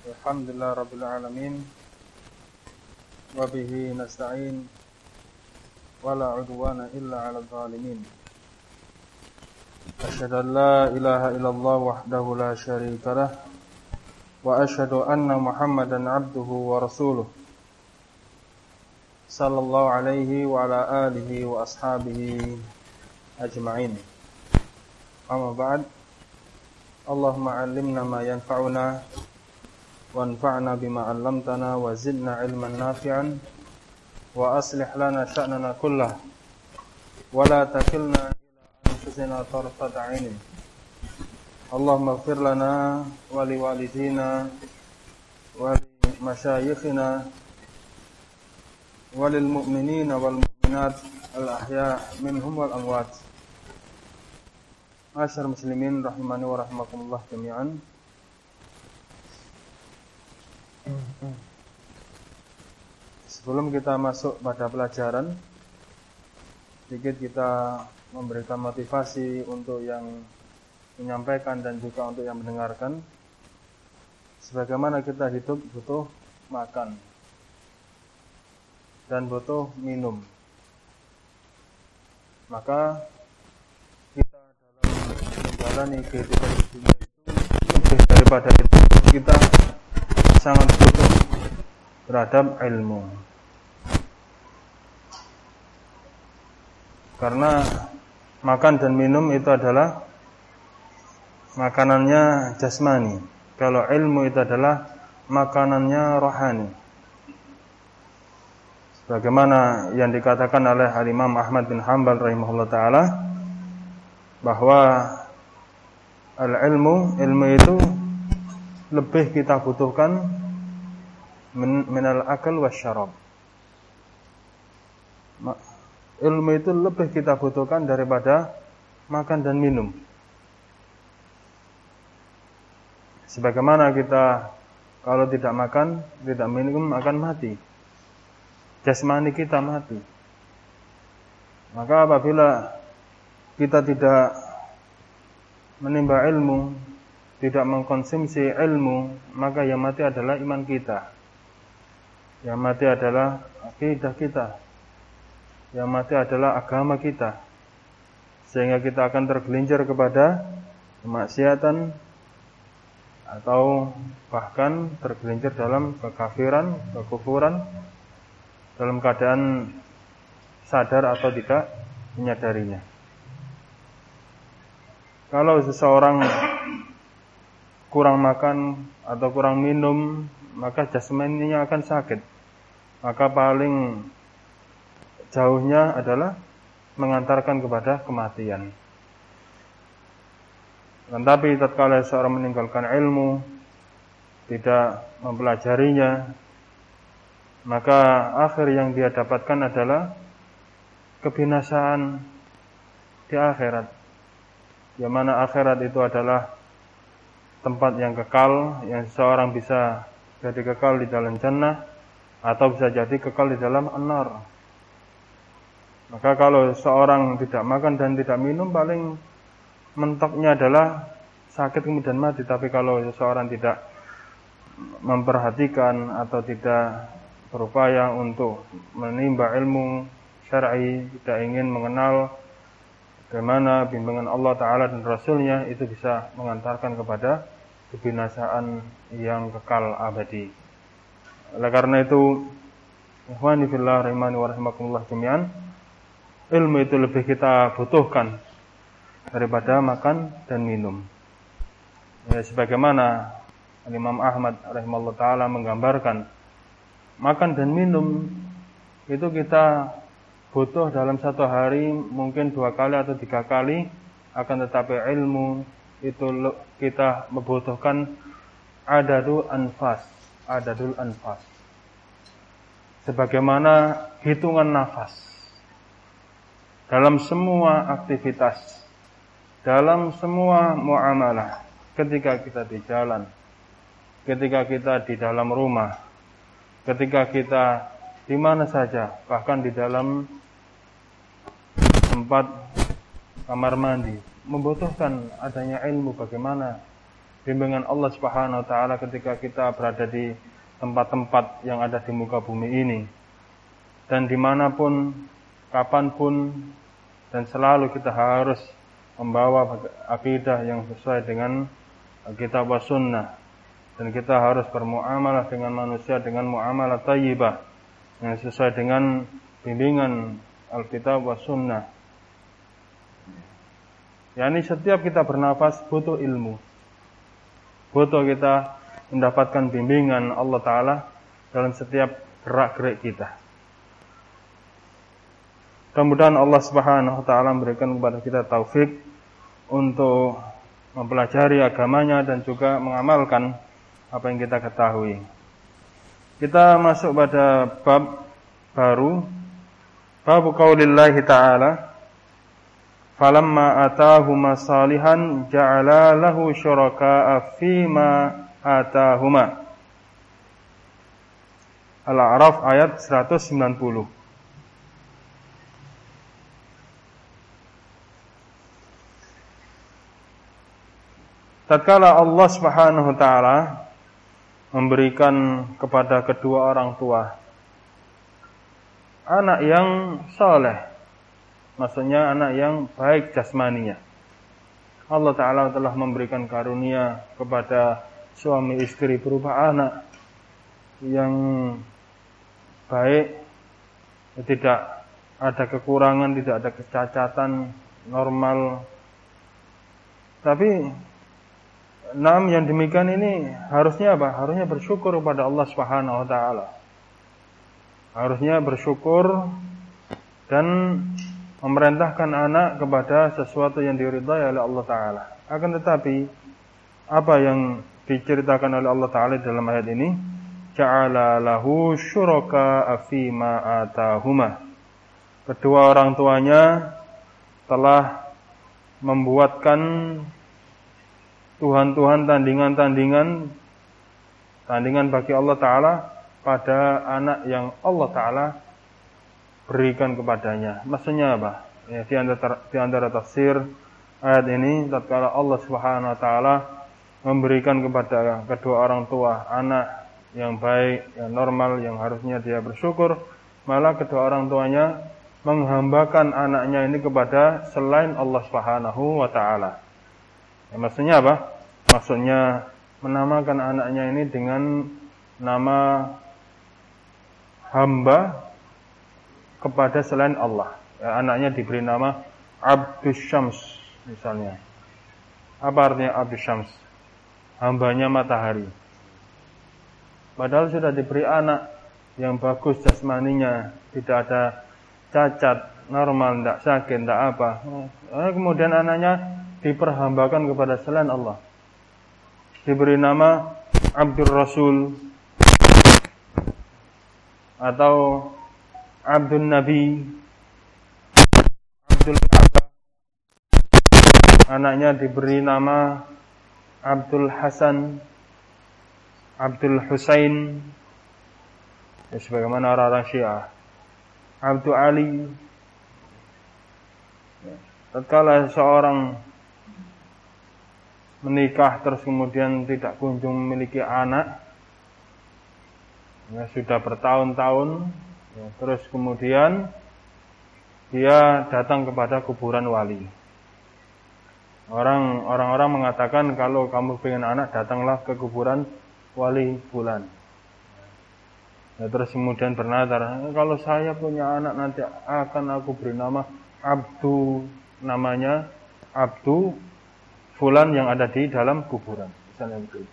Alhamdulillah Rabbil Alamin. Wabihi nasta'in. Wala udwana illa ala zalimin. Asyhadu an la ilaha illallah wahdahu la syarika lah. Wa asyhadu anna Muhammadan abduhu wa rasuluh. Sallallahu alaihi wa ala alihi wa ashabihi ajma'in. Amma ba'd. Allahumma 'allimna ma yanfa'una wanfa'na bima 'allamtana wa zidna 'ilman nafi'an wa aslih lana sya'nana kullah wa la takilna ila anfusina tarfat 'ainin. Allahumma ighfir lana wa li walidina wa li masyayikhina wa lil mu'minina wal mu'minat al ahya' minhum wal amwat. Masyar muslimin rahimani wa rahimakumullah jami'an. Sebelum kita masuk pada pelajaran, sedikit kita memberikan motivasi untuk yang menyampaikan dan juga untuk yang mendengarkan. Sebagaimana kita hidup butuh makan dan butuh minum, maka kita dalam menjalani kehidupan dunia itu lebih daripada itu, kita sangat butuh terhadap ilmu. Karena makan dan minum itu adalah makanannya jasmani. Kalau ilmu itu adalah makanannya rohani. Sebagaimana yang dikatakan oleh Imam Ahmad bin Hanbal rahimahullah ta'ala, bahwa ilmu itu lebih kita butuhkan minal akal wasyarab. Ilmu itu lebih kita butuhkan daripada makan dan minum. Sebagaimana kita kalau tidak makan, tidak minum akan mati. Jasmani kita mati. Maka apabila kita tidak menimba ilmu, tidak mengkonsumsi ilmu, maka yang mati adalah iman kita. Yang mati adalah akidah kita. Yang mati adalah agama kita. Sehingga kita akan tergelincir kepada kemaksiatan atau bahkan tergelincir dalam kekafiran, kekufuran, dalam keadaan sadar atau tidak menyadarinya. Kalau seseorang kurang makan atau kurang minum, maka jasmaninya akan sakit. Maka paling jauhnya adalah mengantarkan kepada kematian. Tetapi tatkala seorang meninggalkan ilmu, tidak mempelajarinya, maka akhir yang dia dapatkan adalah kebinasaan di akhirat. Yang mana akhirat itu adalah tempat yang kekal, yang seseorang bisa jadi kekal di dalam jannah atau bisa jadi kekal di dalam an-nar. Maka kalau seorang tidak makan dan tidak minum, paling mentoknya adalah sakit kemudian mati. Tapi kalau seseorang tidak memperhatikan atau tidak berupaya untuk menimba ilmu syar'i, tidak ingin mengenal bagaimana bimbingan Allah Ta'ala dan Rasulnya, itu bisa mengantarkan kepada kebinasaan yang kekal abadi. Oleh karena itu, ikhwani fillah rahimani wa rahimakumullah jami'an, ilmu itu lebih kita butuhkan daripada makan dan minum. Ya, sebagaimana Imam Ahmad rahimahullah ta'ala menggambarkan, makan dan minum itu kita butuh dalam satu hari mungkin 2 kali atau 3 kali, akan tetapi ilmu itu kita membutuhkan adadul anfas. Sebagaimana hitungan nafas. Dalam semua aktivitas, dalam semua muamalah, ketika kita di jalan, ketika kita di dalam rumah, ketika kita di mana saja, bahkan di dalam tempat kamar mandi, membutuhkan adanya ilmu bagaimana bimbingan Allah Subhanahu wa taala ketika kita berada di tempat-tempat yang ada di muka bumi ini. Dan dimanapun, kapanpun, dan selalu kita harus membawa akidah yang sesuai dengan kitab wa sunnah. Dan kita harus bermuamalah dengan manusia dengan muamalah thayyibah yang sesuai dengan bimbingan Alkitab wa sunnah. Yani setiap kita bernafas butuh ilmu. Butuh kita mendapatkan bimbingan Allah Ta'ala dalam setiap gerak-gerik kita. Mudah-mudahan Allah Subhanahu wa taala memberikan kepada kita taufik untuk mempelajari agamanya dan juga mengamalkan apa yang kita ketahui. Kita masuk pada bab baru, bab qaulillahi ta'ala, falamma atahuma salihan ja'ala lahu syuraka'a fima atahuma. Al-A'raf ayat 190. Tatkala Allah Subhanahu wa taala memberikan kepada kedua orang tua anak yang saleh, maksudnya anak yang baik jasmaninya. Allah Ta'ala telah memberikan karunia kepada suami istri berupa anak yang baik, tidak ada kekurangan, tidak ada kecacatan, normal. Tapi yang demikian ini harusnya apa? Harusnya bersyukur kepada Allah Subhanahu wa taala. Harusnya bersyukur dan memerintahkan anak kepada sesuatu yang diridhai oleh Allah Ta'ala. Akan tetapi apa yang diceritakan oleh Allah Ta'ala dalam ayat ini, ja'ala lahu syuraka'a fima atahuma. Kedua orang tuanya telah membuatkan Tuhan-Tuhan, tandingan bagi Allah Ta'ala pada anak yang Allah Ta'ala berikan kepadanya. Maksudnya apa? Ya, di antara tafsir ayat ini, tatkala Allah Subhanahu wa taala memberikan kepada kedua orang tua anak yang baik, yang normal, yang harusnya dia bersyukur, malah kedua orang tuanya menghambakan anaknya ini kepada selain Allah Subhanahu wa taala. Ya, maksudnya apa? Maksudnya menamakan anaknya ini dengan nama hamba kepada selain Allah. Ya, anaknya diberi nama Abdus Syams misalnya. Apa artinya Abdus Syams? Hambanya matahari. Padahal sudah diberi anak yang bagus jasmaninya, tidak ada cacat, normal, tidak sakit, tidak apa. Kemudian anaknya diperhambakan kepada selain Allah. Diberi nama Abdur Rasul atau Abdul Nabi, Abdul Ka'bah. Anaknya diberi nama Abdul Hasan, Abdul Husain, ya, sebagaimana orang-orang Syiah, Abdul Ali. Tatkala seorang menikah terus kemudian tidak kunjung memiliki anak, ya, sudah bertahun-tahun, ya, terus kemudian dia datang kepada kuburan wali. Orang-orang mengatakan kalau kamu pengen anak, datanglah ke kuburan wali fulan. Ya, terus kemudian bernadar, kalau saya punya anak nanti akan aku beri nama Abdu, namanya Abdu fulan yang ada di dalam kuburan, misalnya begitu.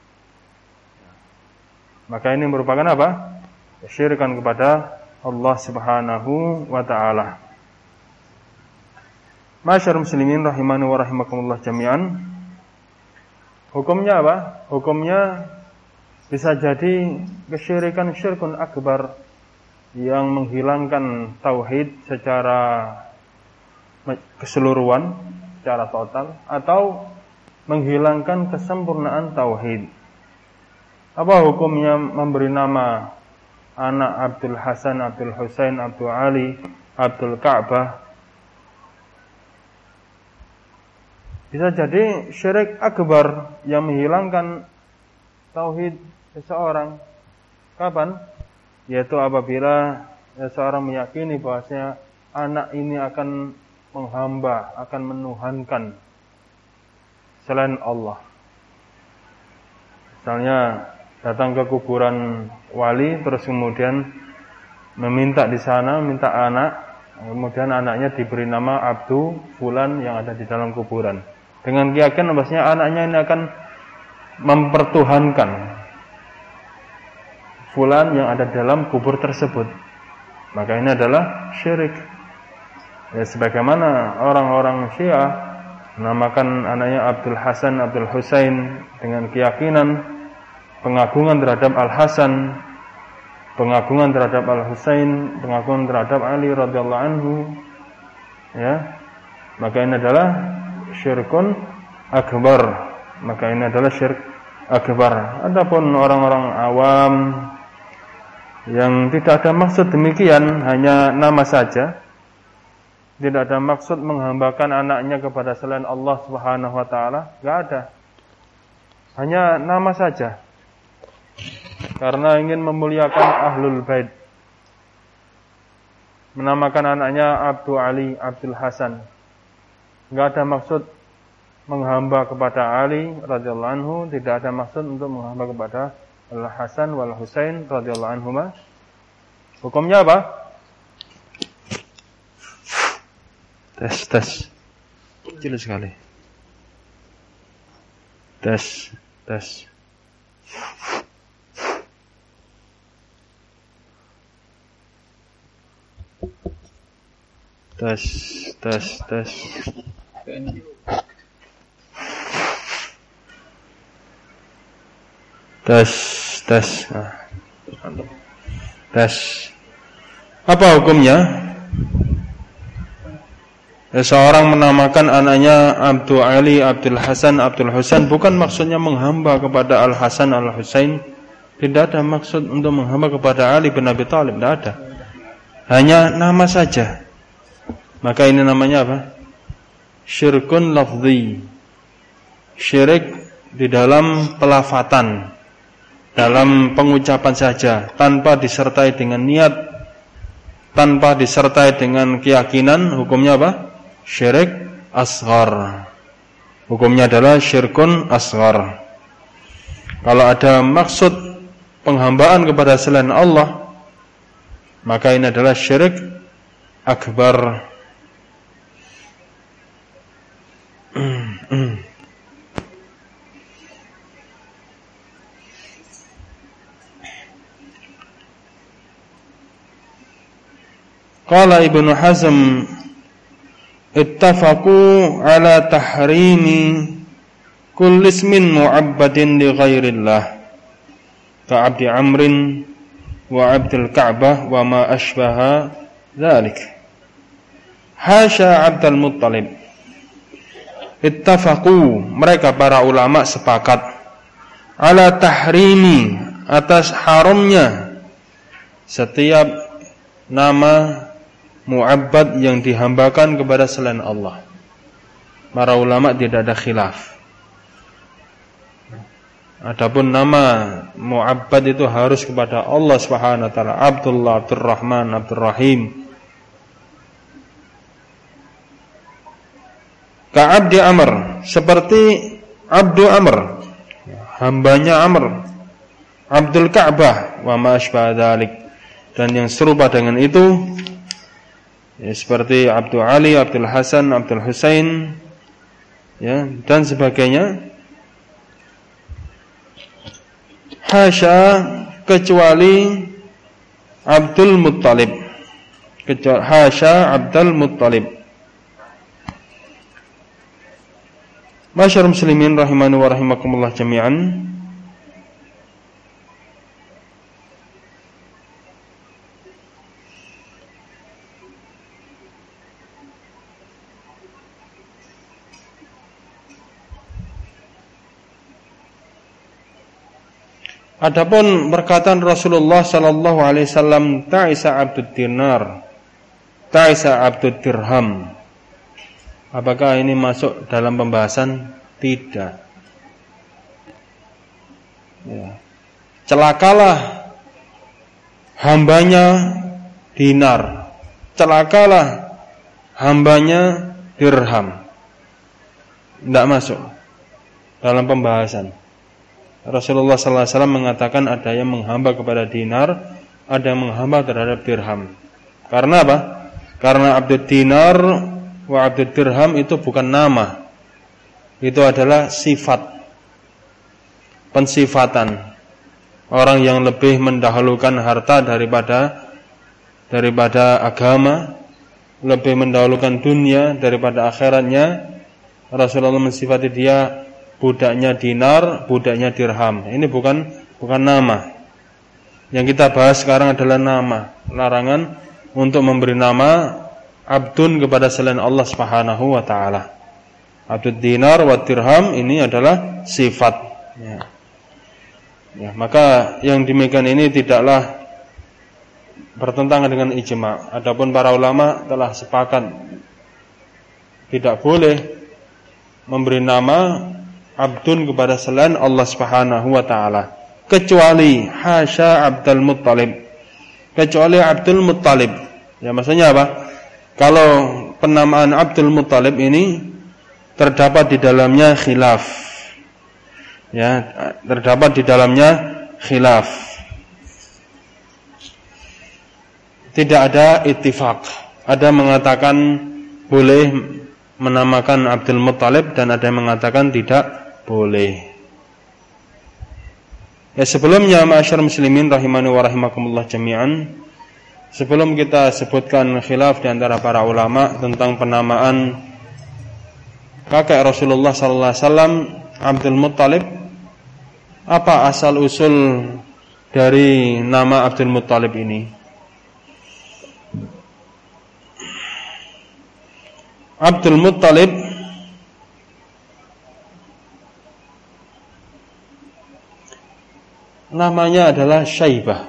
Maka ini merupakan apa? Syirkan kepada Allah Subhanahu wa taala. Masyarul muslimin rahimani wa rahimakumullah jami'an. Hukumnya apa? Hukumnya bisa jadi kesyirikan syirkun akbar yang menghilangkan tauhid secara keseluruhan, secara total, atau menghilangkan kesempurnaan tauhid. Apa hukumnya memberi nama anak Abdul Hasan, Abdul Husain, Abdul Ali, Abdul Ka'bah? Bisa jadi syirik akbar yang menghilangkan tauhid seseorang. Kapan? Yaitu apabila seseorang meyakini bahwasanya anak ini akan menghamba, akan menuhankan selain Allah. Misalnya datang ke kuburan wali, terus kemudian meminta di sana, minta anak, kemudian anaknya diberi nama Abdu Fulan yang ada di dalam kuburan. Dengan keyakinan bahwasanya anaknya ini akan mempertuhankan Fulan yang ada dalam kubur tersebut. Maka ini adalah syirik. Ya, sebagaimana orang-orang Syiah menamakan anaknya Abdul Hasan, Abdul Husain dengan keyakinan pengagungan terhadap Al-Hasan, pengagungan terhadap Al-Husain, pengagungan terhadap Ali radhiyallahu anhu. Ya. Maka ini adalah syirkun akbar. Maka ini adalah syirik akbar. Adapun orang-orang awam yang tidak ada maksud demikian, hanya nama saja, tidak ada maksud menghambakan anaknya kepada selain Allah Subhanahu wa taala, enggak ada. Hanya nama saja. Karena ingin memuliakan Ahlul Bait. Menamakan anaknya Abdu Ali, Abdul Hasan. Enggak ada maksud menghamba kepada Ali radhiyallahu anhu, tidak ada maksud untuk menghamba kepada Al-Hasan wal Husain radhiyallahu anhuma. Hukumnya apa? Tes. Kecil sekali. Tes. Tes. Apa hukumnya? Seorang menamakan anaknya Abdu Ali, Abdul Hasan, Abdul Husain bukan maksudnya menghamba kepada Al-Hasan, Al-Husain. Tidak ada maksud untuk menghamba kepada Ali bin Abi Thalib, tidak ada. Hanya nama saja. Maka ini namanya apa? Syirkun lafzi. Syirik di dalam pelafatan, dalam pengucapan saja, tanpa disertai dengan niat, tanpa disertai dengan keyakinan. Hukumnya apa? Syirik asghar. Hukumnya adalah syirkun asghar. Kalau ada maksud penghambaan kepada selain Allah, maka ini adalah syirik akbar. Qala Ibnu Hazm ittafaqu ala tahrimi kulli ismin mu'abbadin li ghairillah ka 'abdi amrin wa 'abdil ka'bah wa ma ashbaha dzalik. Hasya 'abdal muttalib. Ittafaqu, mereka para ulama sepakat, ala tahrimi, atas haramnya setiap nama mu'abbad yang dihambakan kepada selain Allah. Para ulama tidak ada khilaf. Adapun nama mu'abbad itu harus kepada Allah Subhanahu wa taala. Abdullah, Abdurrahman, Abdurrahim. Ka'abdi Amr, seperti Abdu Amr, hambanya Amr. Abdul Ka'bah wa ma asbah dzalik, dan yang serupa dengan itu, ya, seperti Abdul Ali, Abdul Hasan, Abdul Husain, ya, dan sebagainya. Hasya, kecuali Abdul Muttalib. Hasya Abdul Muttalib. Masyarul muslimin rahimani wa rahimakumullah jami'an. Adapun perkataan Rasulullah sallallahu alaihi wasallam, ta'isa abdud dinar, ta'isa abdud dirham, Apakah ini masuk dalam pembahasan? Tidak. Ya. Celakalah hambanya dinar, celakalah hambanya dirham. Tidak masuk dalam pembahasan. Rasulullah sallallahu alaihi wasallam mengatakan ada yang menghamba kepada dinar, ada yang menghamba terhadap dirham. Karena apa? Karena abdud dinar wa abdud dirham itu bukan nama. Itu adalah sifat, pensifatan. Orang yang lebih mendahulukan harta daripada agama, lebih mendahulukan dunia daripada akhiratnya. Rasulullah mensifati dia budaknya dinar, budaknya dirham. Ini bukan nama. Yang kita bahas sekarang adalah nama. Larangan untuk memberi nama abdun kepada selain Allah Subhanahu wa taala. Abdud dinar wa dirham ini adalah sifat. Ya, maka yang demikian ini tidaklah bertentangan dengan ijma'. Adapun para ulama telah sepakat tidak boleh memberi nama abdun kepada selain Allah Subhanahu wa taala, kecuali hasya Abdul Muttalib. Kecuali Abdul Muttalib. Ya, maksudnya apa? Kalau penamaan Abdul Muttalib ini terdapat di dalamnya khilaf. Ya, terdapat di dalamnya khilaf. Tidak ada ittifaq. Ada mengatakan boleh menamakan Abdul Muttalib dan ada yang mengatakan tidak boleh. Ya, sebelumnya ma'asyar muslimin rahimani wa rahimakumullah jami'an, sebelum kita sebutkan khilaf di antara para ulama tentang penamaan kakek Rasulullah sallallahu alaihi wasallam Abdul Muttalib, apa asal usul dari nama Abdul Muttalib ini? Abdul Muttalib namanya adalah Syaibah.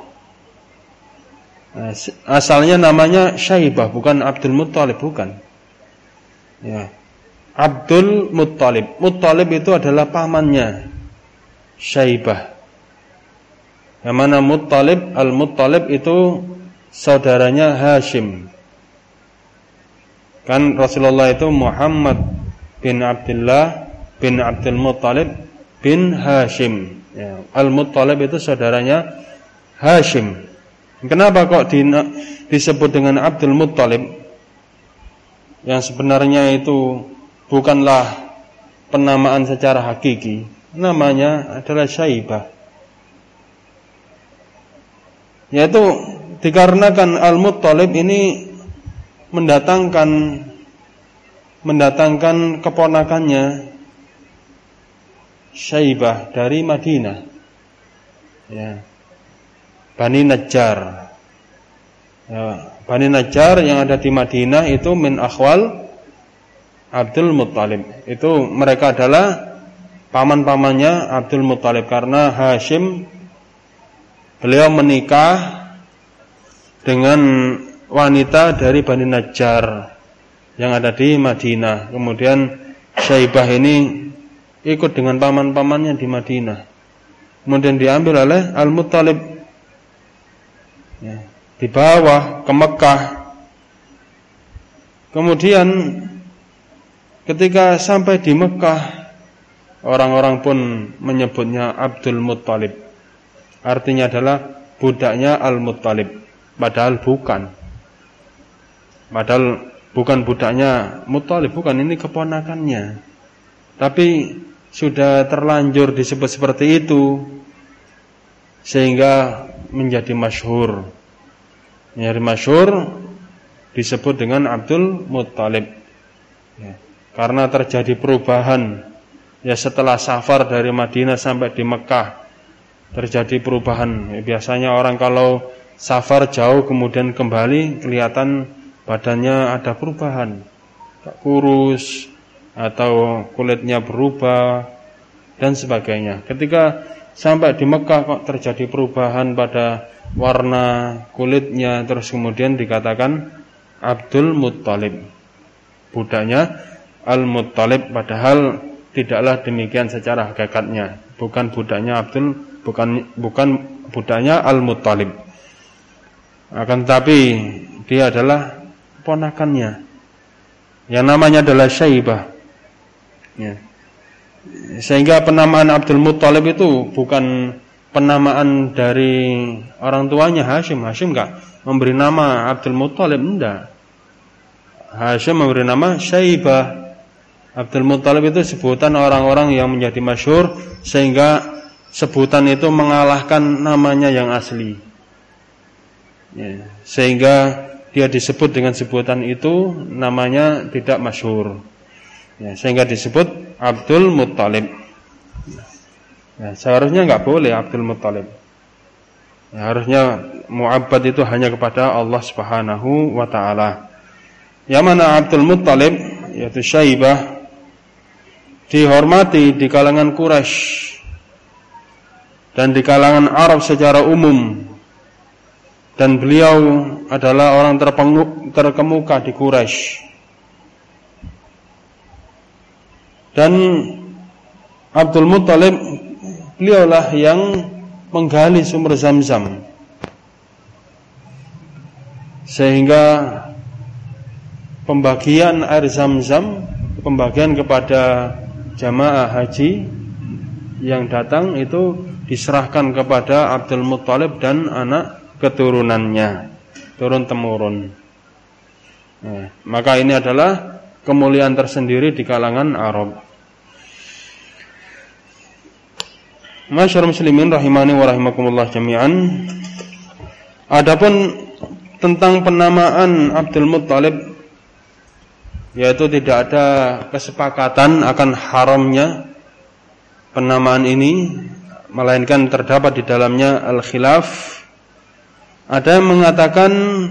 Asalnya namanya Syaibah, bukan Abdul Muttalib, bukan. Ya. Abdul Muttalib. Muttalib itu adalah pamannya Syaibah. Yang mana Muttalib, Al-Muttalib itu saudaranya Hashim. Kan Rasulullah itu Muhammad bin Abdullah bin Abdul Muttalib bin Hashim. Ya, Al-Muttalib itu saudaranya Hashim. Kenapa kok disebut dengan Abdul Muttalib? Yang sebenarnya itu bukanlah penamaan secara hakiki. Namanya adalah Syaibah. Yaitu dikarenakan Al-Muttalib ini mendatangkan keponakannya Syaibah dari Madinah, ya, Bani Najjar. Ya, Bani Najjar yang ada di Madinah itu min akhwal Abdul Muttalib. Itu mereka adalah paman-pamannya Abdul Muttalib karena Hashim beliau menikah dengan wanita dari Bani Najjar yang ada di Madinah. Kemudian Syaibah ini ikut dengan paman-pamannya di Madinah. Kemudian diambil oleh Al-Muttalib, ya, dibawa ke Mekah. Kemudian ketika sampai di Mekah, orang-orang pun menyebutnya Abdul Muttalib. Artinya adalah budaknya Al-Muttalib. Padahal bukan. Padahal bukan budaknya Muttalib, bukan, ini keponakannya. Tapi sudah terlanjur disebut seperti itu sehingga menjadi masyhur. Menjadi masyhur disebut dengan Abdul Muttalib. Ya, karena terjadi perubahan. Ya, setelah safar dari Madinah sampai di Mekah terjadi perubahan. Ya, biasanya orang kalau safar jauh kemudian kembali kelihatan badannya ada perubahan, kurus atau kulitnya berubah dan sebagainya. Ketika sampai di Mekah kok terjadi perubahan pada warna kulitnya, terus kemudian dikatakan Abdul Muttalib, budaknya Al-Muttalib, padahal tidaklah demikian secara hakikatnya. Bukan budaknya bukan budaknya Al-Muttalib. Akan tetapi dia adalah ponakannya. Yang namanya adalah Syaibah. Ya. Sehingga penamaan Abdul Muttalib itu bukan penamaan dari orang tuanya Hashim. Hashim enggak memberi nama Abdul Muttalib, enggak. Hashim memberi nama Syaibah. Abdul Muttalib itu sebutan orang-orang yang menjadi masyhur, sehingga sebutan itu mengalahkan namanya yang asli. Ya. Sehingga dia disebut dengan sebutan itu, namanya tidak masyhur. Ya, sehingga disebut Abdul Muttalib. Ya, seharusnya enggak boleh Abdul Muttalib. Ya, harusnya mu'abbad itu hanya kepada Allah Subhanahu wa taala. Yang mana Abdul Muttalib yaitu Syaibah dihormati di kalangan Quraisy dan di kalangan Arab secara umum, dan beliau adalah orang terkemuka di Quraisy. Dan Abdul Muttalib beliaulah yang menggali sumber Zam-Zam, sehingga pembagian air Zam-Zam, pembagian kepada jamaah haji yang datang itu diserahkan kepada Abdul Muttalib dan anak keturunannya, turun temurun. Nah, maka ini adalah kemuliaan tersendiri di kalangan Arab. Masyarul muslimin rahimani wa rahimakumullah jami'an. Adapun tentang penamaan Abdul Muttalib, yaitu tidak ada kesepakatan akan haramnya penamaan ini, melainkan terdapat di dalamnya al-khilaf. Ada yang mengatakan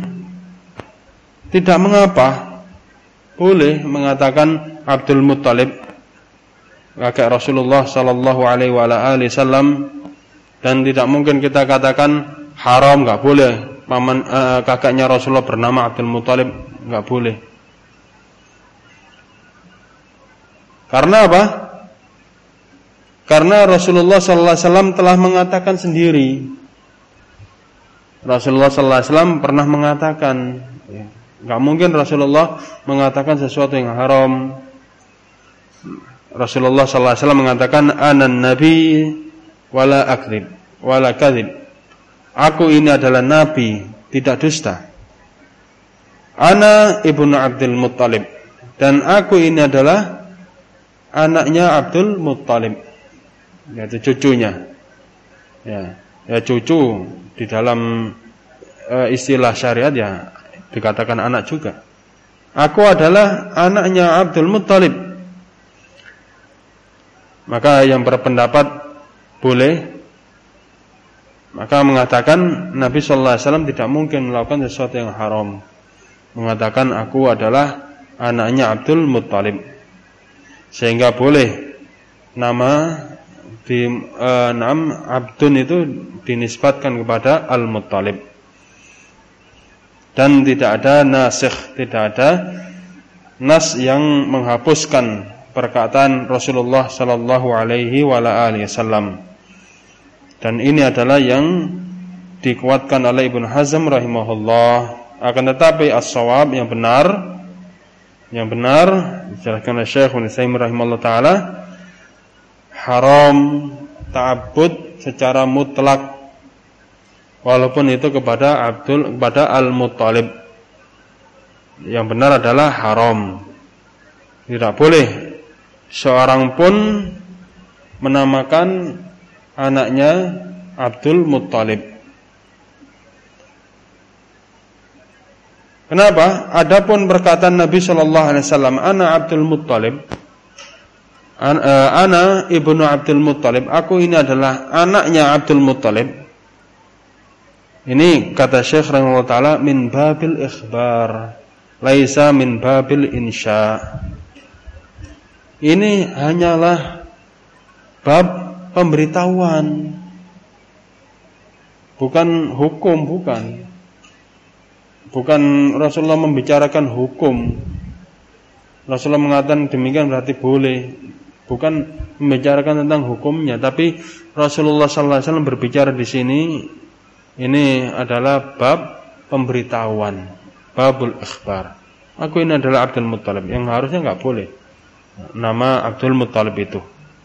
tidak mengapa, boleh mengatakan Abdul Muttalib, kakek Rasulullah sallallahu alaihi wasallam, dan tidak mungkin kita katakan haram, enggak boleh kakeknya Rasulullah bernama Abdul Muttalib, enggak boleh. Karena apa? Karena Rasulullah sallallahu alaihi wasallam telah mengatakan sendiri. Rasulullah sallallahu alaihi wasallam pernah mengatakan, enggak mungkin Rasulullah mengatakan sesuatu yang haram. Rasulullah sallallahu alaihi wasallam mengatakan, "Anan nabi wala akdzib wala kadzib." Aku ini adalah nabi, tidak dusta. Ana ibnu Abdul Muttalib, dan aku ini adalah anaknya Abdul Muttalib, yaitu cucunya. Ya cucu di dalam istilah syariat ya dikatakan anak juga. Aku adalah anaknya Abdul Muttalib. Maka yang berpendapat boleh, maka mengatakan Nabi sallallahu alaihi wasallam tidak mungkin melakukan sesuatu yang haram. Mengatakan aku adalah anaknya Abdul Muttalib. Sehingga boleh nama di nam Abdun itu dinisbatkan kepada Al-Muttalib. Dan tidak ada nasikh, tidak ada nas yang menghapuskan perkataan Rasulullah sallallahu alaihi wasallam. Dan ini adalah yang dikuatkan oleh Ibnu Hazm rahimahullah. Akan tetapi as-shawab yang benar dijelaskan oleh Syekh Ibnu Utsaimin rahimahullah taala, haram ta'abbud secara mutlak, walaupun itu kepada Al-Muttalib. Yang benar adalah haram. Tidak boleh seorang pun menamakan anaknya Abdul Muttalib. Kenapa? Adapun perkataan Nabi sallallahu alaihi wasallam, "Ana Abdul Muttalib", ana ibnu Abdul Muttalib, aku ini adalah anaknya Abdul Muttalib. Ini kata Syekh rahimahullah taala min babil ikhbar, laisa min babil insya. Ini hanyalah bab pemberitahuan, bukan hukum, bukan Rasulullah membicarakan hukum. Rasulullah mengatakan demikian berarti boleh. Bukan membicarakan tentang hukumnya, tapi Rasulullah sallallahu alaihi wasallam berbicara di sini ini adalah bab pemberitahuan, babul ikhbar. Aku ini adalah Abdul Muttalib, yang harusnya enggak boleh nama Abdul Muttalib itu.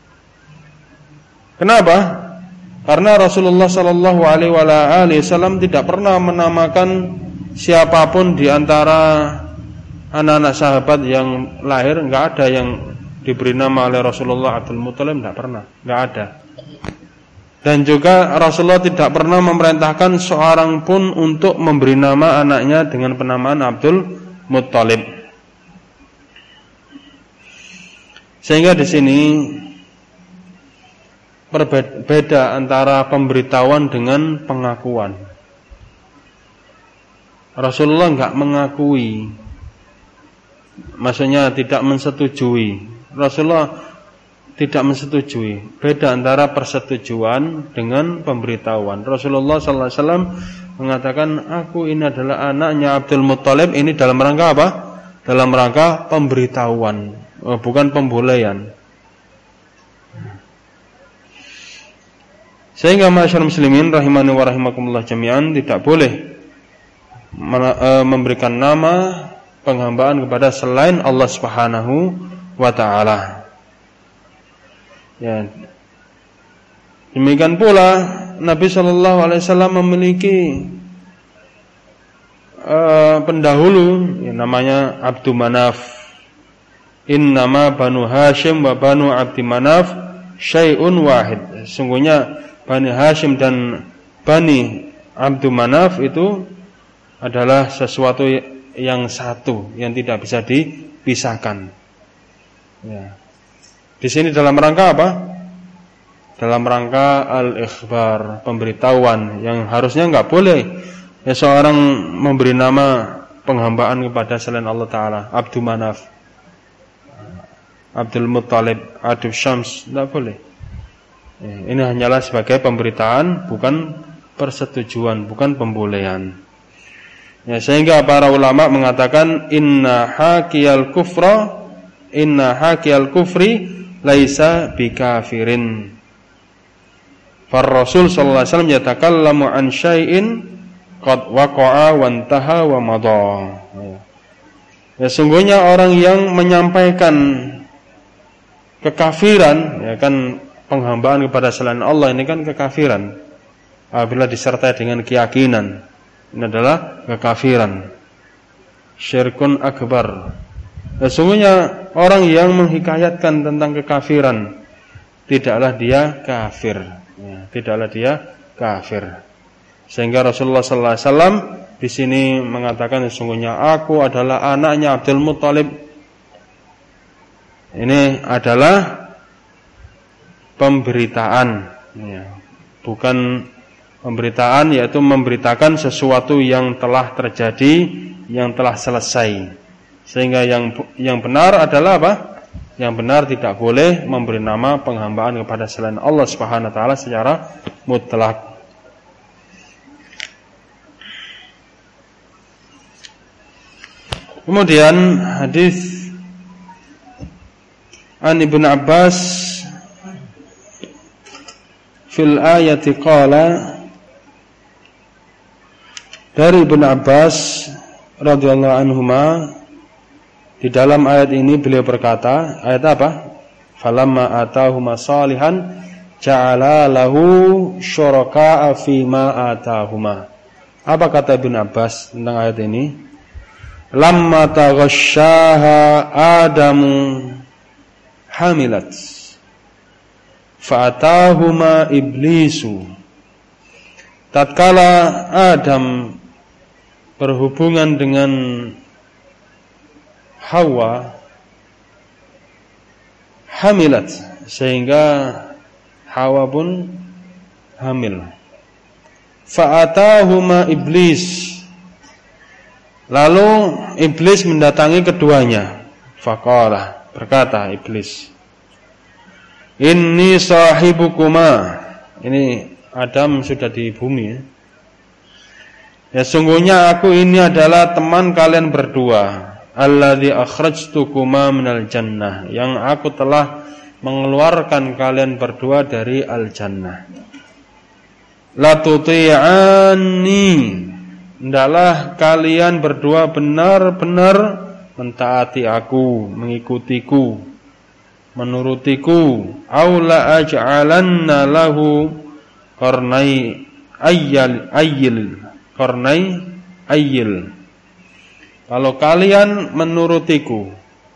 Kenapa? Karena Rasulullah sallallahu alaihi wasallam tidak pernah menamakan siapapun di antara anak-anak sahabat yang lahir, enggak ada yang diberi nama oleh Rasulullah Abdul Muttalib, tidak pernah, tidak ada. Dan juga Rasulullah tidak pernah memerintahkan seorang pun untuk memberi nama anaknya dengan penamaan Abdul Muttalib. Sehingga di sini berbeda antara pemberitahuan dengan pengakuan. Rasulullah enggak mengakui, maksudnya tidak mensetujui. Rasulullah tidak mensetujui. Beda antara persetujuan dengan pemberitahuan. Rasulullah sallallahu alaihi wasallam mengatakan, aku ini adalah anaknya Abdul Muttalib. Ini dalam rangka apa? Dalam rangka pemberitahuan, bukan pembolehan. Sehingga masyarakat muslimin rahimani wa rahimakumullah jami'an, tidak boleh memberikan nama penghambaan kepada selain Allah Subhanahu wa ta'ala. Ya. Demikian pula Nabi sallallahu alaihi wasallam memiliki pendahulu yang namanya Abdu Manaf. Innama Banu Hashim wa Banu Abdi Manaf syai'un wahid. Sungguhnya Bani Hashim dan Bani Abdu Manaf itu adalah sesuatu yang satu, yang tidak bisa dipisahkan. Ya. Di sini dalam rangka apa? Dalam rangka al-ikhbar, pemberitahuan, yang harusnya enggak boleh ya seorang memberi nama penghambaan kepada selain Allah Ta'ala. Abdu Manaf, Abdul Muttalib, Abdul Syams, tidak boleh. Ya, ini hanyalah sebagai pemberitaan, bukan persetujuan, bukan pembolehan. Ya, sehingga para ulama mengatakan inna haqiyal kufri laisa bikafirin. Far Rasul sallallahu alaihi wasallam yatakallamu an syai'in qad waqa'a wa intaha wa madha. Ya, sungguhnya orang yang menyampaikan kekafiran, ya kan, penghambaan kepada selain Allah ini kan kekafiran. Apabila disertai dengan keyakinan, ini adalah kekafiran, syirkun akbar. Sesungguhnya orang yang menghikayatkan tentang kekafiran, tidaklah dia kafir, ya, tidaklah dia kafir. Sehingga Rasulullah sallallahu alaihi wasallam di sini mengatakan, sesungguhnya aku adalah anaknya Abdul Muttalib. Ini adalah pemberitaan, ya, bukan pemberitaan, yaitu memberitakan sesuatu yang telah terjadi, yang telah selesai. Sehingga yang benar adalah apa? Yang benar tidak boleh memberi nama penghambaan kepada selain Allah Subhanahu wa taala secara mutlak. Kemudian hadis an Ibnu Abbas fil ayati qala, dari Ibnu Abbas radhiyallahu anhuma, di dalam ayat ini beliau berkata, ayat apa? Falamma atahuma salihan ja'ala lahu syuraka'a fima atahuma. Apa kata Ibnu Abbas tentang ayat ini? Lamma taghasyaha Adamu hamilat fa'atahuma iblisu. Tatkala Adam berhubungan dengan Hawa, hamilat, sehingga Hawa pun hamil. Fa'atahuma iblis, lalu iblis mendatangi keduanya. Faqala, berkata iblis, inni sahibukuma. Ini Adam sudah di bumi, ya. Ya, sungguhnya aku ini adalah teman kalian berdua. alladzi akhrajtukuma minal jannah, yang aku telah mengeluarkan kalian berdua dari al-jannah. La tuti'ani, hendaklah kalian berdua benar-benar mentaati aku, mengikutiku, menurutiku. Aw la aj'alanna lahu qarnai ayyil. Kalau kalian menurutiku,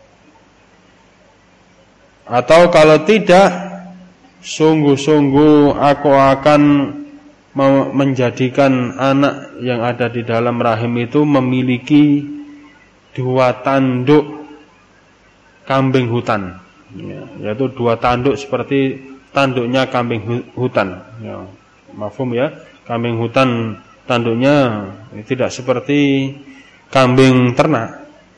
atau kalau tidak, sungguh-sungguh aku akan menjadikan anak yang ada di dalam rahim itu memiliki 2 tanduk kambing hutan, yaitu 2 tanduk seperti tanduknya kambing hutan. Ya, mafhum ya, kambing hutan tanduknya tidak seperti kambing ternak.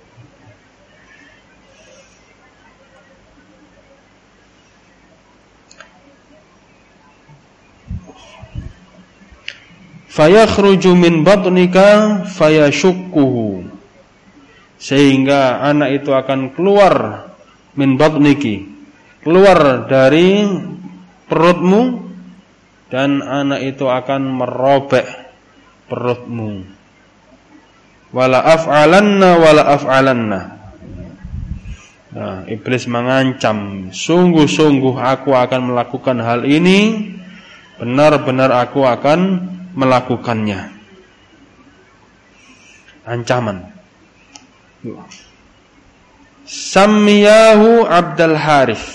Fayakhruju min batnika fayashukkuhu, sehingga anak itu akan keluar min batniki, keluar dari perutmu, dan anak itu akan merobek perutmu. Wala af'alanna. Nah, iblis mengancam, sungguh-sungguh aku akan melakukan hal ini, benar-benar aku akan melakukannya. Ancaman. Sammiyahu Abdul Harith.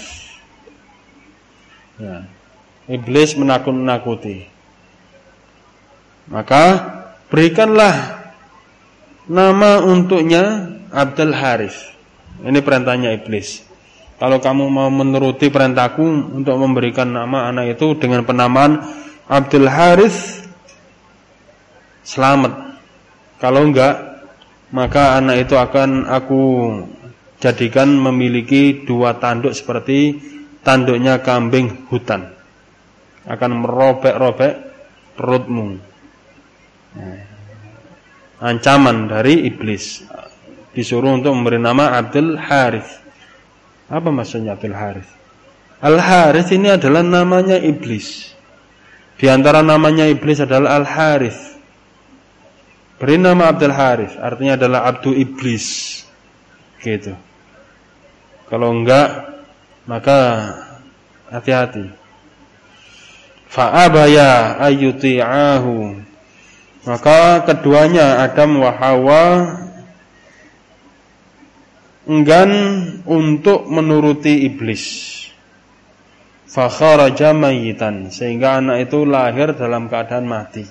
Ya, iblis menakut-nakuti. Maka berikanlah nama untuknya Abdul Harith. Ini perintahnya iblis. Kalau kamu mau menuruti perintahku untuk memberikan nama anak itu dengan penamaan Abdul Harith, selamat. Kalau enggak, maka anak itu akan aku jadikan memiliki 2 tanduk seperti tanduknya kambing hutan, akan merobek-robek perutmu. Ancaman dari iblis. Disuruh untuk memberi nama Abdul Harith. Apa maksudnya Abdul Harith? Al-Harith ini adalah namanya iblis. Di antara namanya iblis adalah Al-Harith. Beri nama Abdul Harith, artinya adalah abdu iblis. Gitu. Kalau enggak, maka hati-hati. Fa'abaya ayyuti'ahu. Maka keduanya Adam wa Hawa enggan untuk menuruti iblis. Fa kharaja mayyitan, sehingga anak itu lahir dalam keadaan mati.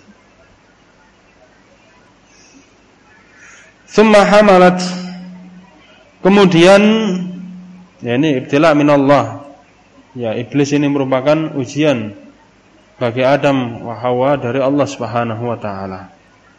Tsumma hamalat, kemudian ya ini ibtila minallah. Ya, iblis ini merupakan ujian bagi Adam wa Hawa dari Allah Subhanahu wa taala.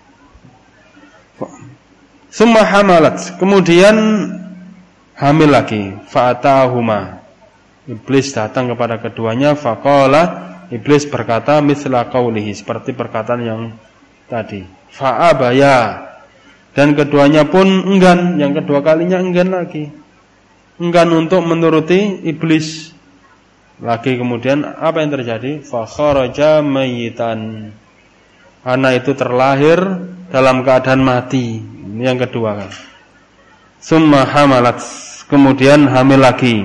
Tsumma hamalat, kemudian hamil lagi. Fa'atahuma, iblis datang kepada keduanya. Faqala, iblis berkata misla qaulihi, seperti perkataan yang tadi. Fa'abaya, dan keduanya pun enggan, yang kedua kalinya enggan lagi, enggan untuk menuruti iblis lagi. Kemudian apa yang terjadi? Fa kharaja mayyitan, anak itu terlahir dalam keadaan mati. Ini yang kedua kan. Summa hamalat, kemudian hamil lagi.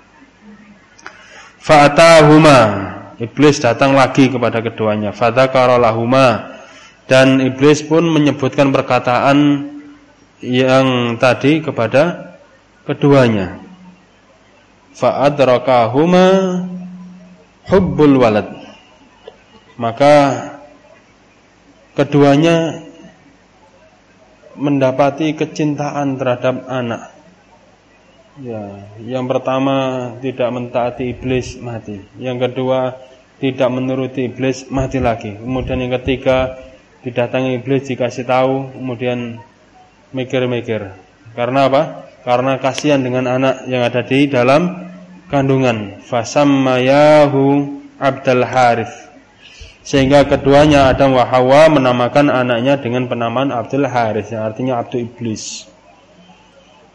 Fa'atahuma, iblis datang lagi kepada keduanya. Fadzakara lahuma, dan iblis pun menyebutkan perkataan yang tadi kepada keduanya. Fa'adrakahuma hubbul walad, maka keduanya mendapati kecintaan terhadap anak. Ya, yang pertama tidak mentaati iblis, mati. Yang kedua tidak menuruti iblis, mati lagi. Kemudian yang ketiga didatangi iblis, dikasih tahu, kemudian mikir-mikir. Karena apa? Karena kasihan dengan anak yang ada di dalam kandungan. Fasammayahu Abdul Harith, sehingga keduanya Adam wa Hawa menamakan anaknya dengan penamaan Abdul Harith, yang artinya abdu iblis.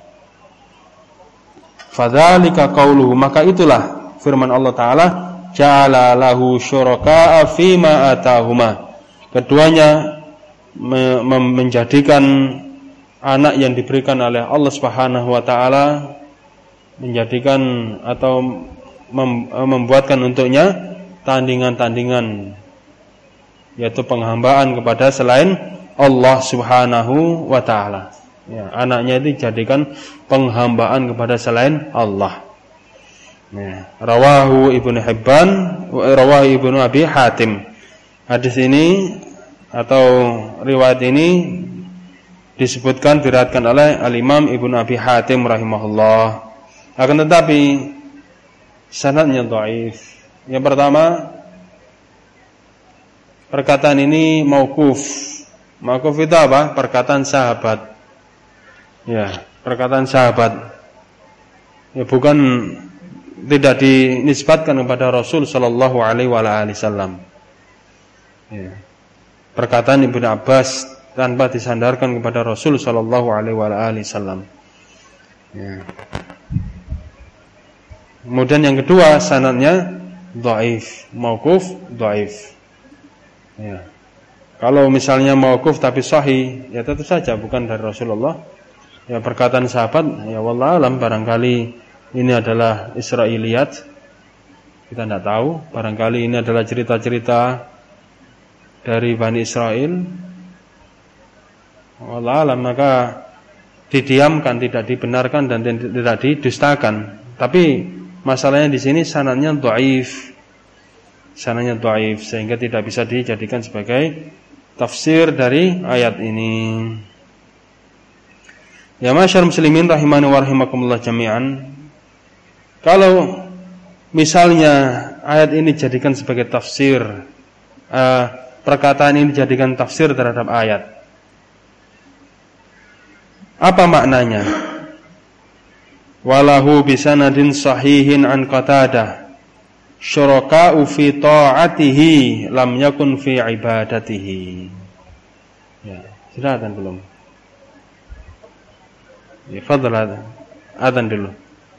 Fadzalika qauluhu, maka itulah firman Allah Ta'ala, ja'ala lahu syuraka'a fima atahuma. Keduanya menjadikan anak yang diberikan oleh Allah Subhanahu wa taala, menjadikan atau membuatkan untuknya tandingan-tandingan, yaitu penghambaan kepada selain Allah Subhanahu wa taala. Ya, anaknya itu dijadikan penghambaan kepada selain Allah. Ya, rawahu Ibnu Hibban, rawahu Ibnu Abi Hatim. Hadis ini atau riwayat ini disebutkan, diriwayatkan oleh Al-Imam Ibnu Abi Hatim rahimahullah. Akan tetapi sanadnya dhaif. Yang pertama, perkataan ini mauquf. Mauquf itu apa? Perkataan sahabat. Ya, perkataan sahabat. Ya, bukan, tidak dinisbatkan kepada Rasul sallallahu alaihi wasallam. Ya. Perkataan Ibnu Abbas tanpa disandarkan kepada Rasul sallallahu alaihi wasallam. Ya. Kemudian yang kedua, sanadnya dhaif, mauquf dhaif. Ya. Kalau misalnya mauquf tapi sahih, ya tentu saja bukan dari Rasulullah. Ya, perkataan sahabat, ya wallahu alam, barangkali ini adalah Israiliyat, kita tidak tahu. Barangkali ini adalah cerita-cerita dari Bani Israel, wallahu alam, maka didiamkan, tidak dibenarkan dan tidak didustakan. Tapi masalahnya di sini sanadnya dhaif. Sanadnya dhaif sehingga tidak bisa dijadikan sebagai tafsir dari ayat ini. Ya masyarakat muslimin rahimani wa rahimakumullah jami'an. Kalau misalnya ayat ini dijadikan sebagai tafsir, perkataan ini dijadikan tafsir terhadap ayat, apa maknanya? Walahu bisanadin sahihin an Qatadah, syuraka'u fi ta'atihi lam yakun fi ibadatihi. Ya, sudah adzan belum? Ya, fadhal adzan dulu.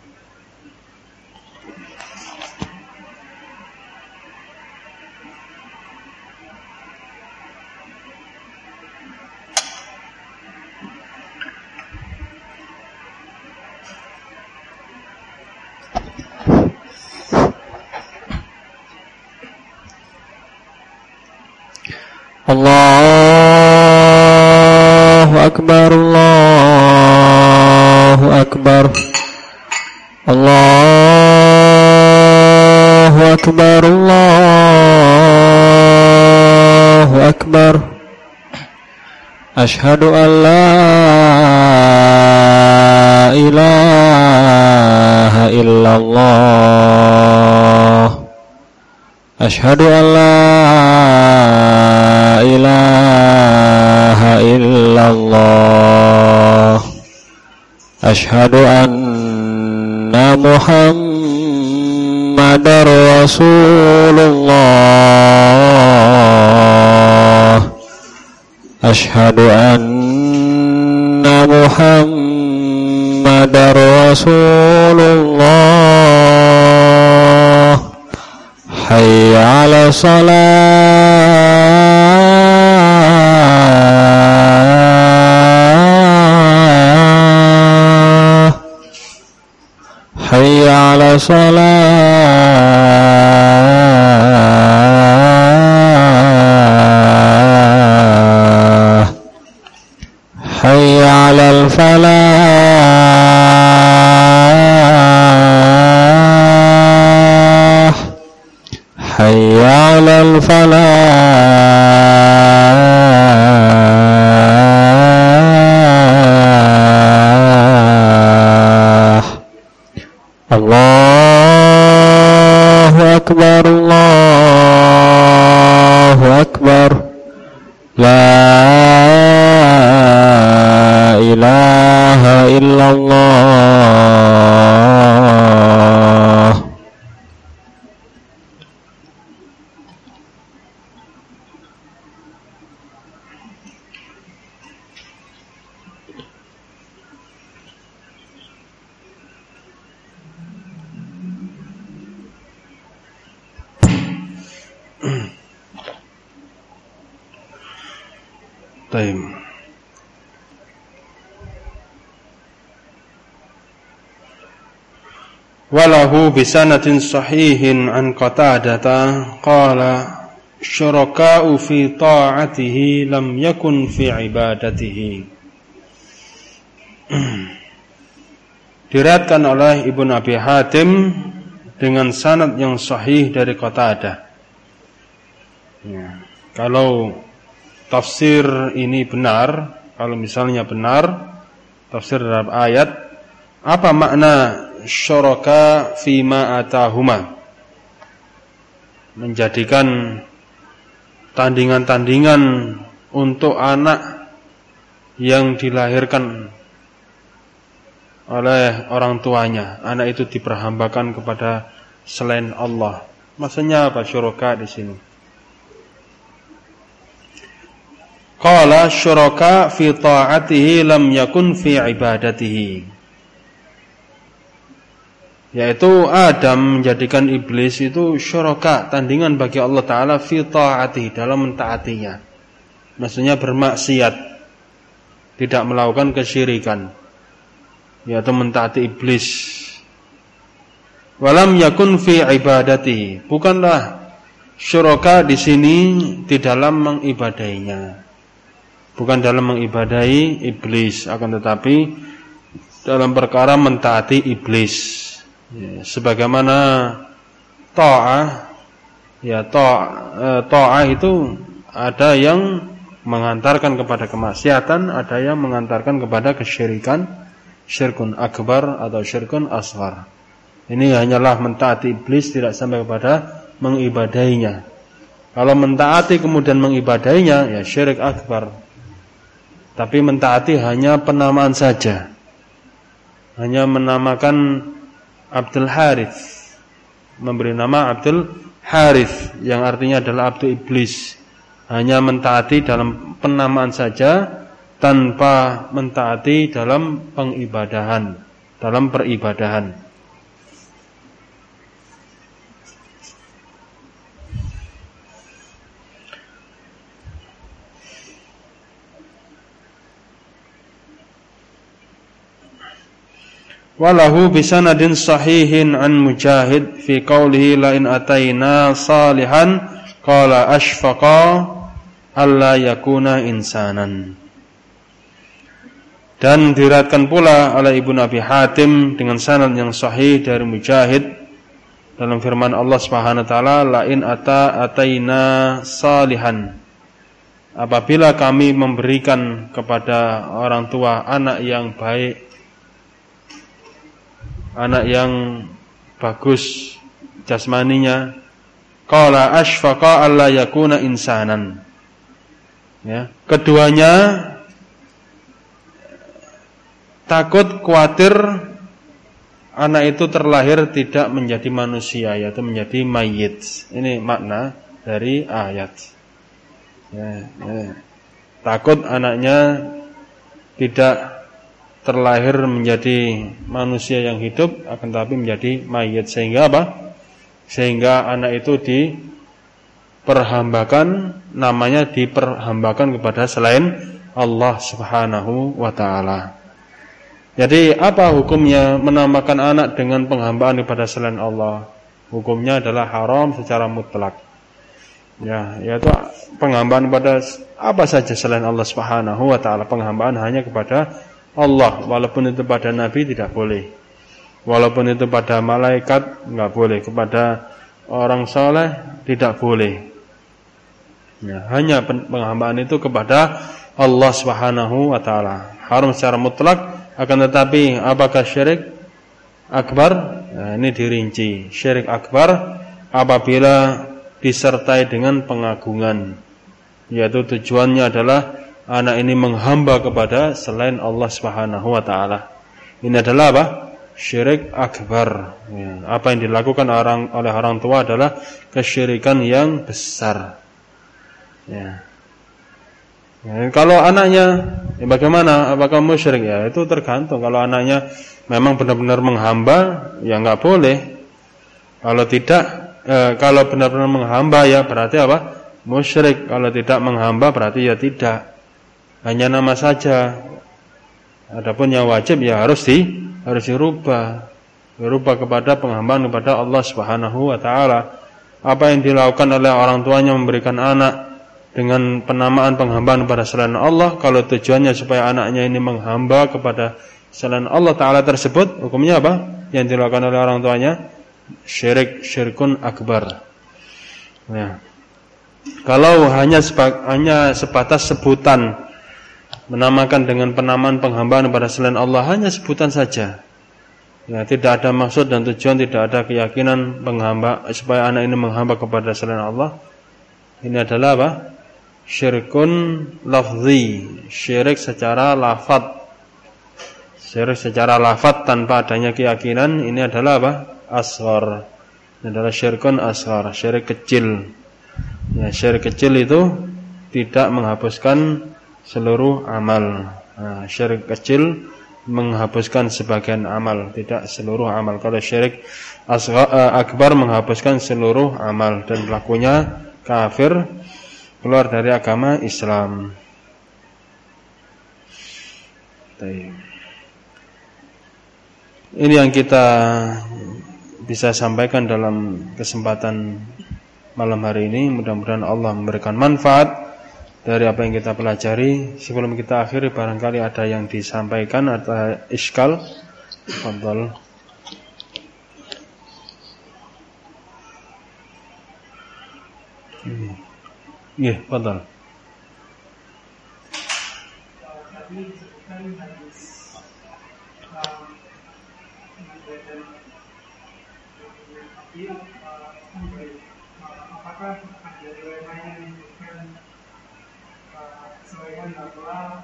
Allahu akbar, Allahu akbar, Allahu akbar, Allahu akbar. Asyhadu an la ilaha illallah. Asyhadu an la ilaha illallah. Asyhadu anna Muhammadar Rasulullah. Asyhadu anna Muhammadar Rasulullah. Hayya 'ala shalah. Hayya 'ala shalah. Hayya 'alal falah. Hayya 'alal falah. Allahu akbar, Allahu akbar. La ilaha illallah. Taim. Walahu bisanadin sahihin an Qatadata qala syuraka'u fi ta'atihi lam yakun fi ibadatihi. Diriwayatkan oleh Ibnu Abi Hatim dengan sanad yang sahih dari Qatadah. Ya. Kalau tafsir ini benar, kalau misalnya benar tafsir dalam ayat, apa makna syuraka fima atahuma? Menjadikan tandingan-tandingan untuk anak yang dilahirkan oleh orang tuanya, anak itu diperhambakan kepada selain Allah. Maksudnya apa syuraka di sini? Qala syuraka fi ta'atihi lam yakun fi ibadatihi. Yaitu Adam menjadikan iblis itu syuraka, tandingan bagi Allah Ta'ala fi ta'atihi, dalam mentaatinya. Maksudnya bermaksiat, tidak melakukan kesyirikan, yaitu mentaati iblis. Walam yakun fi ibadatihi, bukanlah syuraka di sini di dalam mengibadahinya, bukan dalam mengibadahi iblis, akan tetapi dalam perkara mentaati iblis. Ya, sebagaimana ta'ah, ya ta'ah itu ada yang mengantarkan kepada kemaksiatan, ada yang mengantarkan kepada kesyirikan, syirkun akbar atau syirkun asghar. Ini hanyalah mentaati iblis, tidak sampai kepada mengibadahinya. Kalau mentaati kemudian mengibadahinya, ya syirik akbar. Tapi mentaati hanya penamaan saja, hanya menamakan Abdul Harith, memberi nama Abdul Harith yang artinya adalah Abdul Iblis, hanya mentaati dalam penamaan saja tanpa mentaati dalam pengibadahan, dalam peribadahan. Walahu bisanadin sahihin an Mujahid fi qawlihi la in ataina salihan qala ashfaqa alla yakuna insanan. Dan diriwayatkan pula oleh Ibnu Abi Hatim dengan sanad yang sahih dari Mujahid dalam firman Allah Subhanahu wa taala, la in ataina salihan, apabila kami memberikan kepada orang tua anak yang baik, anak yang bagus jasmaninya, qala ashfaqa alla yakuna insanan. Ya, keduanya takut, khawatir anak itu terlahir tidak menjadi manusia, yaitu menjadi mayit. Ini makna dari ayat. Ya. Takut anaknya tidak terlahir menjadi manusia yang hidup, akan tapi menjadi mayit. Sehingga apa? Sehingga anak itu diperhambakan, namanya diperhambakan kepada selain Allah Subhanahu wa ta'ala. Jadi apa hukumnya menamakan anak dengan penghambaan kepada selain Allah? Hukumnya adalah haram secara mutlak. Ya, yaitu penghambaan kepada apa saja selain Allah Subhanahu wa ta'ala. Penghambaan hanya kepada Allah, walaupun itu pada nabi tidak boleh, walaupun itu pada malaikat enggak boleh, kepada orang saleh tidak boleh. Ya, hanya penghambaan itu kepada Allah Subhanahu wa ta'ala. Haram secara mutlak. Akan tetapi apakah syirik akbar? Nah, ini dirinci. Syirik akbar apabila disertai dengan pengagungan, yaitu tujuannya adalah anak ini menghamba kepada selain Allah Subhanahu wa ta'ala. Ini adalah apa? Syirik akbar. Ya, apa yang dilakukan oleh orang tua adalah kesyirikan yang besar. Ya. Ya, kalau anaknya bagaimana? Apakah musyrik? Ya, itu tergantung. Kalau anaknya memang benar-benar menghamba, ya enggak boleh. Kalau tidak, kalau benar-benar menghamba ya berarti apa? Musyrik. Kalau tidak menghamba berarti ya tidak. hanya nama saja. Adapun yang wajib ya harus dirubah kepada penghambaan kepada Allah Subhanahu wa taala. Apa yang dilakukan oleh orang tuanya memberikan anak dengan penamaan penghambaan kepada selain Allah, kalau tujuannya supaya anaknya ini menghamba kepada selain Allah taala tersebut, hukumnya apa? Yang dilakukan oleh orang tuanya syirkun akbar. Ya. Kalau hanya sebatas sebutan, menamakan dengan penamaan penghambaan kepada selain Allah, hanya sebutan saja. Ya, tidak ada maksud dan tujuan, tidak ada keyakinan penghamba supaya anak ini menghamba kepada selain Allah. Ini adalah apa? Syirkun lafzi, syirik secara lafaz. Syirik secara lafaz tanpa adanya keyakinan, ini adalah apa? Asghar. Ini adalah syirkun asghar, syirik kecil. Ya, syirik kecil itu tidak menghapuskan seluruh amal. Nah, syirik kecil menghapuskan sebagian amal, tidak seluruh amal. Kalau syirik akbar menghapuskan seluruh amal dan pelakunya kafir, keluar dari agama Islam. Ini yang kita bisa sampaikan dalam kesempatan malam hari ini. Mudah-mudahan Allah memberikan manfaat dari apa yang kita pelajari. Sebelum kita akhiri, barangkali ada yang disampaikan atau iskal. Fadhal. Iya, fadhal. Apakah ada riwayat yang menyebutkan selain bahwa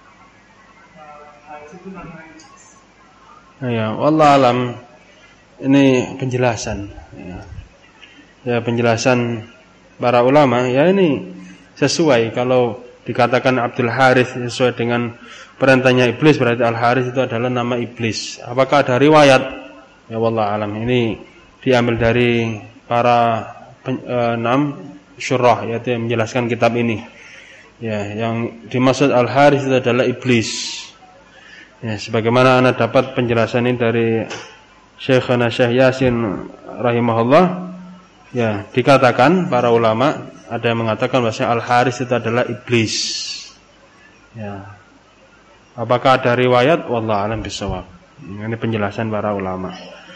hadis itu namanya? Ya, wallah alam. Ini penjelasan. Ya, penjelasan para ulama. Ya, ini sesuai. Kalau dikatakan Abdul Harith sesuai dengan perintahnya iblis, berarti Al Harith itu adalah nama iblis. Apakah ada riwayat? Ya, wallah alam. Ini diambil dari para syurah, yaitu yang menjelaskan kitab ini. Ya, yang dimaksud Al Harith itu adalah iblis. Ya, sebagaimana anda dapat penjelasan ini dari Syekhana Syekh Yasin rahimahullah. Ya, dikatakan para ulama, ada yang mengatakan bahwa Al Harith itu adalah iblis. Ya. Apakah ada riwayat? Wallahu a'lam bishawab. Ini penjelasan para ulama.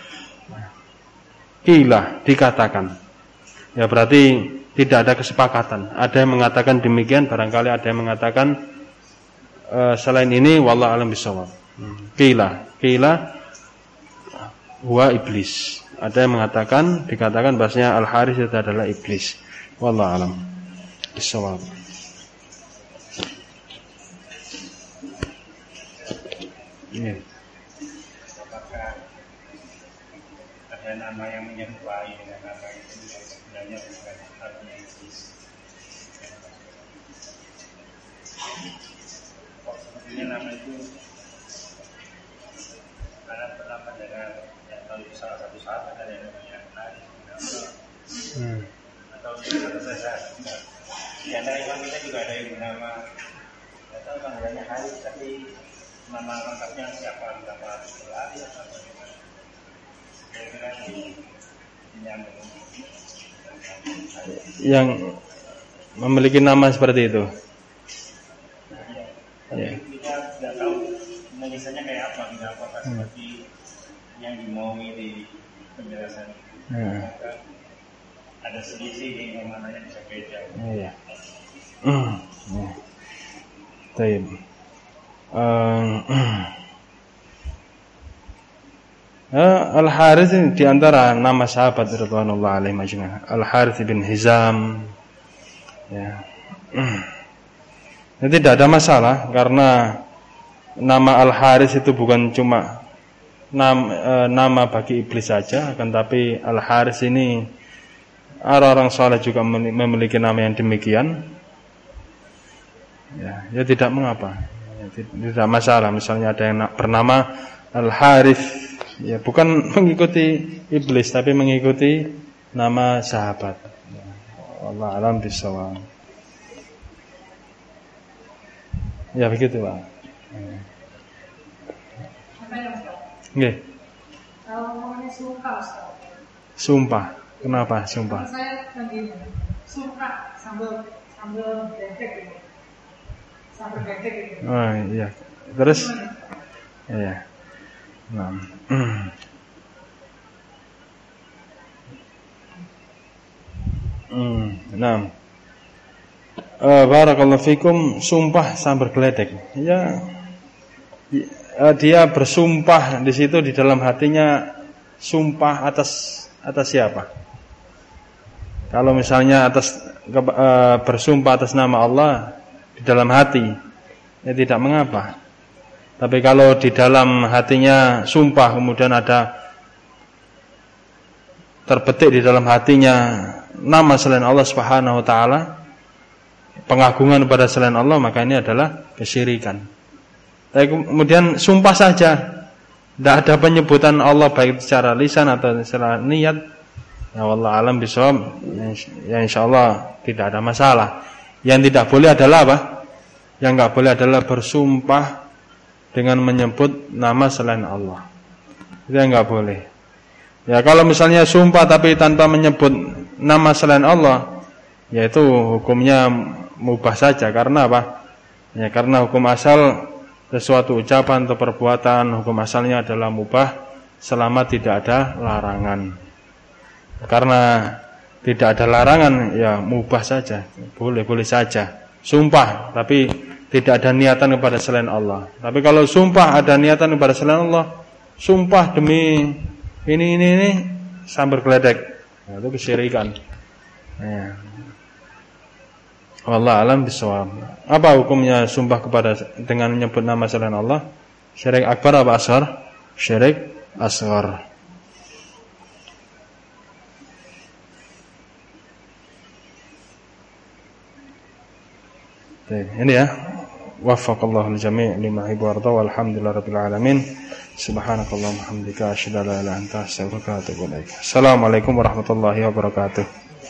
Qila, dikatakan. Ya, berarti tidak ada kesepakatan. Ada yang mengatakan demikian, barangkali ada yang mengatakan selain ini, wallahu a'lam bishawab. Qila huwa iblis. Ada yang mengatakan, dikatakan bahasanya Al Harith itu adalah iblis. Wallahu a'lam bishawab. Ini. Apakah ada nama yang menyerupai dengan nama itu yang sebenarnya bukan artinya iblis? Kok sebenarnya nama itu karena pernah mendengar yang tahu salah satu sahabat ada yang namanya Harith atau saja di antara ikhwan kita juga ada yang bernama, tidak tahu panggilannya Harith tapi nama lengkapnya siapa, nama Harith atau bagaimana? Kira-kira yang memiliki nama seperti itu. Ya. Kita tidak tahu tulisannya kayak apa, tidak apakah seperti yang dimohongi di penjelasan itu. Ada selisih yang maknanya bisa beda. Iya. Baik. Al Harith di antara nama sahabat radhiyallahu alaihi majma'an. Al Harith bin Hizam. Ya. Tidak ada masalah karena nama Al Harith itu bukan cuma nama bagi iblis saja, akan tapi Al Harith ini orang-orang saleh juga memiliki nama yang demikian. Ya tidak mengapa. Tidak masalah. Misalnya ada yang bernama Al Harith, ya bukan mengikuti iblis tapi mengikuti nama sahabat. Allah alam bisawab. Ya begitu, Pak. Nggih. Kalau ngomongnya sumpah, Ustaz. Sumpah. Kenapa sumpah? Saya begini, sumpah sambil bedek gitu. Sambil bedek gitu. Oh iya. Terus? Iya. Nah. Nah. Barakallahu fikum, sumpah sambil geledek. Ya, dia bersumpah di situ di dalam hatinya, sumpah atas siapa? Kalau misalnya bersumpah atas nama Allah di dalam hati, ya tidak mengapa. Tapi kalau di dalam hatinya sumpah kemudian ada terbetik di dalam hatinya nama selain Allah Subhanahu wa taala, pengagungan pada selain Allah, maka ini adalah kesyirikan. Tapi kemudian sumpah saja, tidak ada penyebutan Allah baik secara lisan atau secara niat, ya wallahu alam bishawab, ya insyaallah tidak ada masalah. Yang tidak boleh adalah apa? Yang enggak boleh adalah bersumpah dengan menyebut nama selain Allah. Itu yang enggak boleh. Ya kalau misalnya sumpah tapi tanpa menyebut nama selain Allah, yaitu hukumnya mubah saja. Karena apa? Ya karena hukum asal sesuatu ucapan atau perbuatan, hukum asalnya adalah mubah selama tidak ada larangan. Karena tidak ada larangan, ya mubah saja, boleh saja. Sumpah tapi tidak ada niatan kepada selain Allah. Tapi kalau sumpah ada niatan kepada selain Allah, sumpah demi ini sambil geledek, nah, itu kesyirikan. Ya. Wallahu alam bishawab. Apa hukumnya sumpah dengan menyebut nama selain Allah? Syirik akbar apa asghar? Syirik asghar. Ini ya. Waffaqallahu al-jami' lima yuhibbu wa yarda, walhamdulillahirabbil alamin. Subhanakallahumma hamdika asyhadu an la ilaha illa anta astaghfiruka wa atubu ilaik. Assalamualaikum warahmatullahi wabarakatuh.